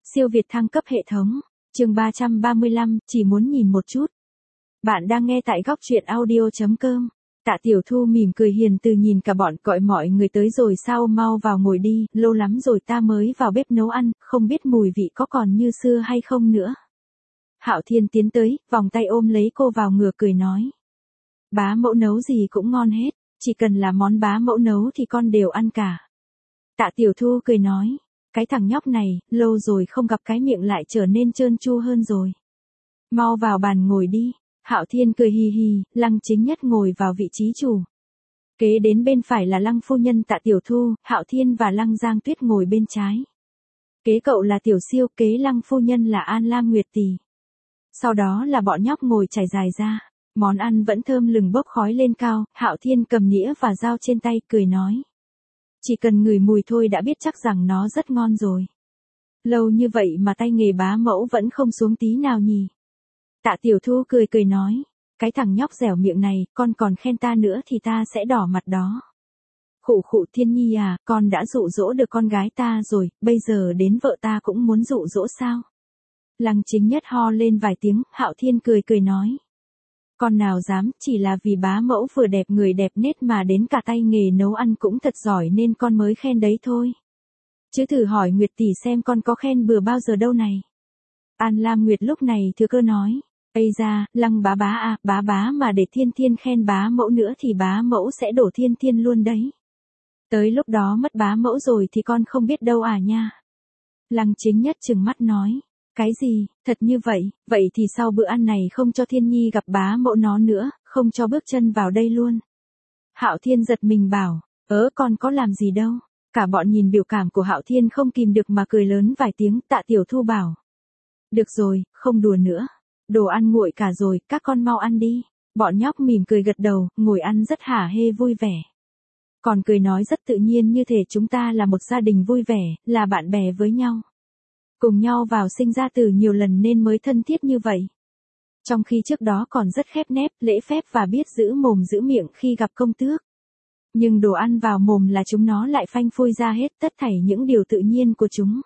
Siêu Việt thăng cấp hệ thống. Chương 335, chỉ muốn nhìn một chút. Bạn đang nghe tại góc truyện audio.com. Tạ Tiểu Thu mỉm cười hiền từ nhìn cả bọn, gọi mọi người tới rồi sao, mau vào ngồi đi, lâu lắm rồi ta mới vào bếp nấu ăn, không biết mùi vị có còn như xưa hay không nữa. Hạo Thiên tiến tới, vòng tay ôm lấy cô vào ngửa cười nói. Bá mẫu nấu gì cũng ngon hết, chỉ cần là món bá mẫu nấu thì con đều ăn cả. Tạ Tiểu Thu cười nói. Cái thằng nhóc này, lâu rồi không gặp cái miệng lại trở nên trơn tru hơn rồi. Mau vào bàn ngồi đi. Hạo Thiên cười hì hì, Lăng Chính Nhất ngồi vào vị trí chủ. Kế đến bên phải là Lăng phu nhân Tạ Tiểu Thu, Hạo Thiên và Lăng Giang Tuyết ngồi bên trái. Kế cậu là Tiểu Siêu, kế Lăng phu nhân là An Lam Nguyệt Tỷ. Sau đó là bọn nhóc ngồi trải dài ra. Món ăn vẫn thơm lừng bốc khói lên cao, Hạo Thiên cầm nĩa và dao trên tay, cười nói. Chỉ cần ngửi mùi thôi đã biết chắc rằng nó rất ngon rồi. Lâu như vậy mà tay nghề bá mẫu vẫn không xuống tí nào nhỉ. Tạ Tiểu Thu cười nói. Cái thằng nhóc dẻo miệng này, con còn khen ta nữa thì ta sẽ đỏ mặt đó. Khụ khụ Thiên Nhi à, con đã dụ dỗ được con gái ta rồi, bây giờ đến vợ ta cũng muốn dụ dỗ sao? Lăng Chính Nhất ho lên vài tiếng, Hạo Thiên cười nói. Con nào dám, chỉ là vì bá mẫu vừa đẹp người đẹp nết mà đến cả tay nghề nấu ăn cũng thật giỏi nên con mới khen đấy thôi. Chứ thử hỏi Nguyệt tỷ xem con có khen bừa bao giờ đâu này. An Lam Nguyệt lúc này thừa cơ nói. Ây da, Lăng bá bá à, bá bá mà để Thiên Thiên khen bá mẫu nữa thì bá mẫu sẽ đổ Thiên Thiên luôn đấy. Tới lúc đó mất bá mẫu rồi thì con không biết đâu à nha. Lăng Chính Nhất trừng mắt nói. Cái gì, thật như vậy thì sau bữa ăn này không cho Thiên Nhi gặp bá mẫu nó nữa, không cho bước chân vào đây luôn. Hạo Thiên giật mình bảo, con có làm gì đâu. Cả bọn nhìn biểu cảm của Hạo Thiên không kìm được mà cười lớn vài tiếng. Tạ Tiểu Thu bảo. Được rồi, không đùa nữa. Đồ ăn nguội cả rồi, các con mau ăn đi. Bọn nhóc mỉm cười gật đầu, ngồi ăn rất hả hê vui vẻ. Còn cười nói rất tự nhiên như thể chúng ta là một gia đình vui vẻ, là bạn bè với nhau. Cùng nhau vào sinh ra từ nhiều lần nên mới thân thiết như vậy. Trong khi trước đó còn rất khép nép, lễ phép và biết giữ mồm giữ miệng khi gặp công tước. Nhưng đồ ăn vào mồm là chúng nó lại phanh phui ra hết tất thảy những điều tự nhiên của chúng.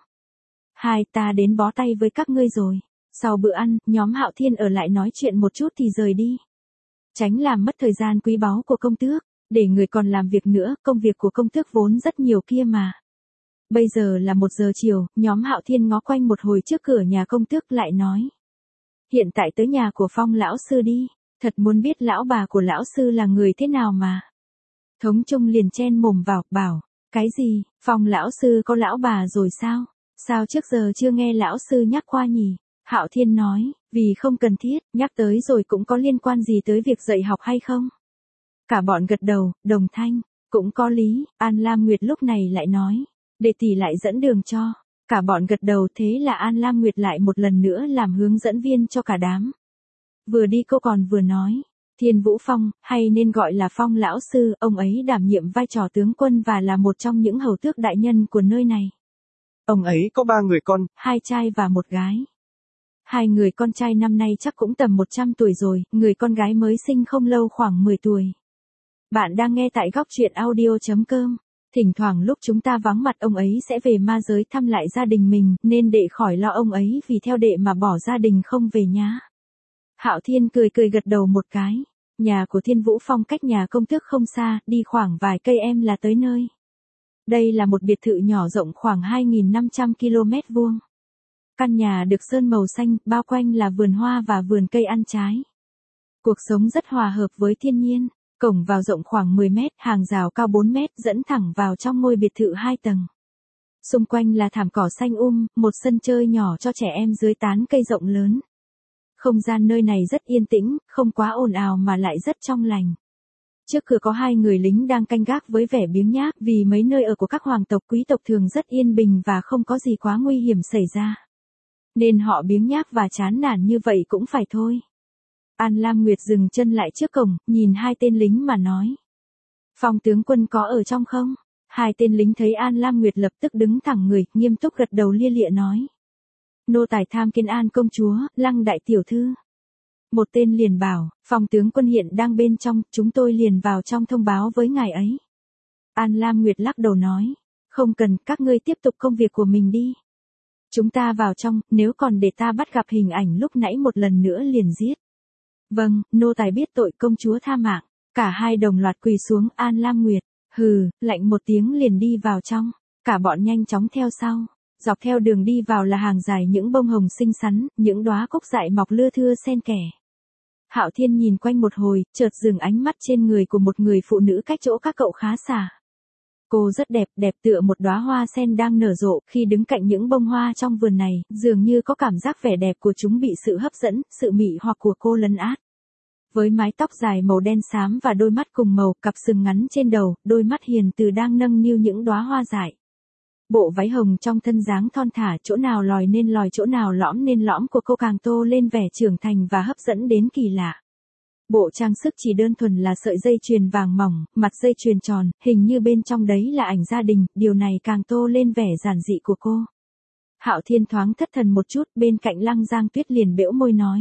Ta đến bó tay với các ngươi rồi. Sau bữa ăn, nhóm Hạo Thiên ở lại nói chuyện một chút thì rời đi. Tránh làm mất thời gian quý báu của công tước, để người còn làm việc nữa, công việc của công tước vốn rất nhiều kia mà. Bây giờ là 1 giờ chiều, nhóm Hạo Thiên ngó quanh một hồi trước cửa nhà công tước lại nói. Hiện tại tới nhà của Phong lão sư đi, thật muốn biết lão bà của lão sư là người thế nào mà. Thống Trung liền chen mồm vào, bảo, cái gì, Phong lão sư có lão bà rồi sao? Sao trước giờ chưa nghe lão sư nhắc qua nhỉ? Hạo Thiên nói, vì không cần thiết, nhắc tới rồi cũng có liên quan gì tới việc dạy học hay không? Cả bọn gật đầu, đồng thanh, cũng có lý. An Lam Nguyệt lúc này lại nói. Để tỷ lại dẫn đường cho. Cả bọn gật đầu, thế là An Lam Nguyệt lại một lần nữa làm hướng dẫn viên cho cả đám. Vừa đi cô còn vừa nói. Thiên Vũ Phong, hay nên gọi là Phong lão sư, ông ấy đảm nhiệm vai trò tướng quân và là một trong những hầu tước đại nhân của nơi này. Ông ấy có 3 người con, 2 trai và 1 gái. 2 người con trai năm nay chắc cũng tầm 100 tuổi rồi, người con gái mới sinh không lâu khoảng 10 tuổi. Bạn đang nghe tại góc truyện audio.com. Thỉnh thoảng lúc chúng ta vắng mặt ông ấy sẽ về ma giới thăm lại gia đình mình, nên đệ khỏi lo ông ấy vì theo đệ mà bỏ gia đình không về nhá. Hạo Thiên cười gật đầu một cái. Nhà của Thiên Vũ Phong cách nhà công tước không xa, đi khoảng vài cây em là tới nơi. Đây là một biệt thự nhỏ rộng khoảng 2.500 km vuông. Căn nhà được sơn màu xanh, bao quanh là vườn hoa và vườn cây ăn trái. Cuộc sống rất hòa hợp với thiên nhiên. Cổng vào rộng khoảng 10 mét, hàng rào cao 4 mét, dẫn thẳng vào trong ngôi biệt thự 2 tầng. Xung quanh là thảm cỏ xanh một sân chơi nhỏ cho trẻ em dưới tán cây rộng lớn. Không gian nơi này rất yên tĩnh, không quá ồn ào mà lại rất trong lành. Trước cửa có 2 người lính đang canh gác với vẻ biếng nhác vì mấy nơi ở của các hoàng tộc quý tộc thường rất yên bình và không có gì quá nguy hiểm xảy ra. Nên họ biếng nhác và chán nản như vậy cũng phải thôi. An Lam Nguyệt dừng chân lại trước cổng, nhìn 2 tên lính mà nói. Phong tướng quân có ở trong không? 2 tên lính thấy An Lam Nguyệt lập tức đứng thẳng người, nghiêm túc gật đầu lia lịa nói. Nô tài tham kiến An công chúa, Lăng đại tiểu thư. Một tên liền bảo, Phong tướng quân hiện đang bên trong, chúng tôi liền vào trong thông báo với ngài ấy. An Lam Nguyệt lắc đầu nói. Không cần, các ngươi tiếp tục công việc của mình đi. Chúng ta vào trong, nếu còn để ta bắt gặp hình ảnh lúc nãy một lần nữa liền giết. Vâng, nô tài biết tội, công chúa tha mạng. Cả hai đồng loạt quỳ xuống. An Lam Nguyệt, hừ, lạnh một tiếng liền đi vào trong. Cả bọn nhanh chóng theo sau. Dọc theo đường đi vào là hàng dài những bông hồng xinh xắn, những đóa cúc dại mọc lưa thưa xen kẽ. Hạo Thiên nhìn quanh một hồi, chợt dừng ánh mắt trên người của một người phụ nữ cách chỗ các cậu khá xa. Cô rất đẹp, đẹp tựa một đóa hoa sen đang nở rộ. Khi đứng cạnh những bông hoa trong vườn này, dường như có cảm giác vẻ đẹp của chúng bị sự hấp dẫn, sự mị hoặc của cô lấn át. Với mái tóc dài màu đen xám và đôi mắt cùng màu, cặp sừng ngắn trên đầu, đôi mắt hiền từ đang nâng niu những đóa hoa dại. Bộ váy hồng trong thân dáng thon thả, chỗ nào lòi nên lòi, chỗ nào lõm nên lõm của cô càng tô lên vẻ trưởng thành và hấp dẫn đến kỳ lạ. Bộ trang sức chỉ đơn thuần là sợi dây chuyền vàng mỏng, mặt dây chuyền tròn, hình như bên trong đấy là ảnh gia đình, điều này càng tô lên vẻ giản dị của cô. Hạo Thiên thoáng thất thần một chút, bên cạnh Lăng Giang Tuyết liền bĩu môi nói.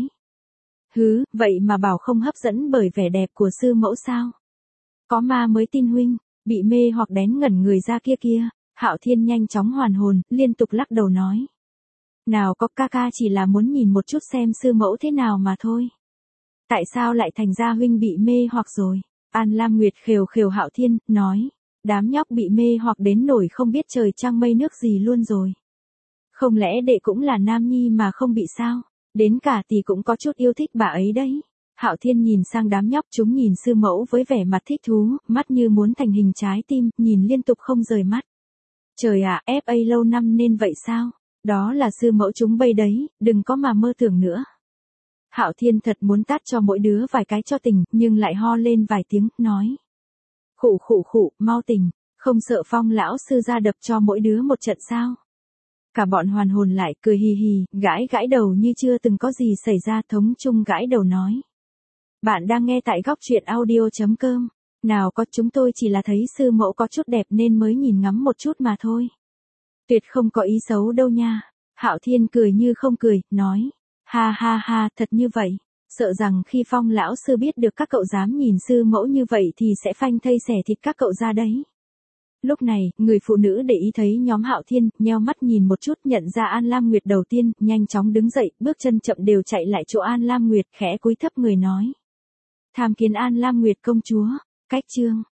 Hứ, vậy mà bảo không hấp dẫn bởi vẻ đẹp của sư mẫu sao? Có ma mới tin huynh, bị mê hoặc đén ngẩn người ra kia kia. Hạo Thiên nhanh chóng hoàn hồn, liên tục lắc đầu nói. Nào có, ca ca chỉ là muốn nhìn một chút xem sư mẫu thế nào mà thôi. Tại sao lại thành ra huynh bị mê hoặc rồi? An Lam Nguyệt khều khều Hạo Thiên, nói. Đám nhóc bị mê hoặc đến nổi không biết trời trăng mây nước gì luôn rồi. Không lẽ đệ cũng là nam nhi mà không bị sao? Đến cả tỷ cũng có chút yêu thích bà ấy đấy. Hạo Thiên nhìn sang đám nhóc, chúng nhìn sư mẫu với vẻ mặt thích thú, mắt như muốn thành hình trái tim, nhìn liên tục không rời mắt. Trời ạ, FA lâu năm nên vậy sao? Đó là sư mẫu chúng bây đấy, đừng có mà mơ tưởng nữa. Hạo Thiên thật muốn tát cho mỗi đứa vài cái cho tỉnh, nhưng lại ho lên vài tiếng, nói. Khụ khụ khụ, mau tỉnh, không sợ Phong lão sư ra đập cho mỗi đứa một trận sao? Cả bọn hoàn hồn lại, cười hì hì, gãi gãi đầu như chưa từng có gì xảy ra. Thống Trung gãi đầu nói. Bạn đang nghe tại góc truyện audio.com. Nào có, chúng tôi chỉ là thấy sư mẫu có chút đẹp nên mới nhìn ngắm một chút mà thôi. Tuyệt không có ý xấu đâu nha. Hạo Thiên cười như không cười, nói. Ha ha ha, thật như vậy. Sợ rằng khi Phong lão sư biết được các cậu dám nhìn sư mẫu như vậy thì sẽ phanh thây xẻ thịt các cậu ra đấy. Lúc này, người phụ nữ để ý thấy nhóm Hạo Thiên, nheo mắt nhìn một chút, nhận ra An Lam Nguyệt đầu tiên, nhanh chóng đứng dậy, bước chân chậm đều chạy lại chỗ An Lam Nguyệt, khẽ cúi thấp người nói. Tham kiến An Lam Nguyệt công chúa. Cách chương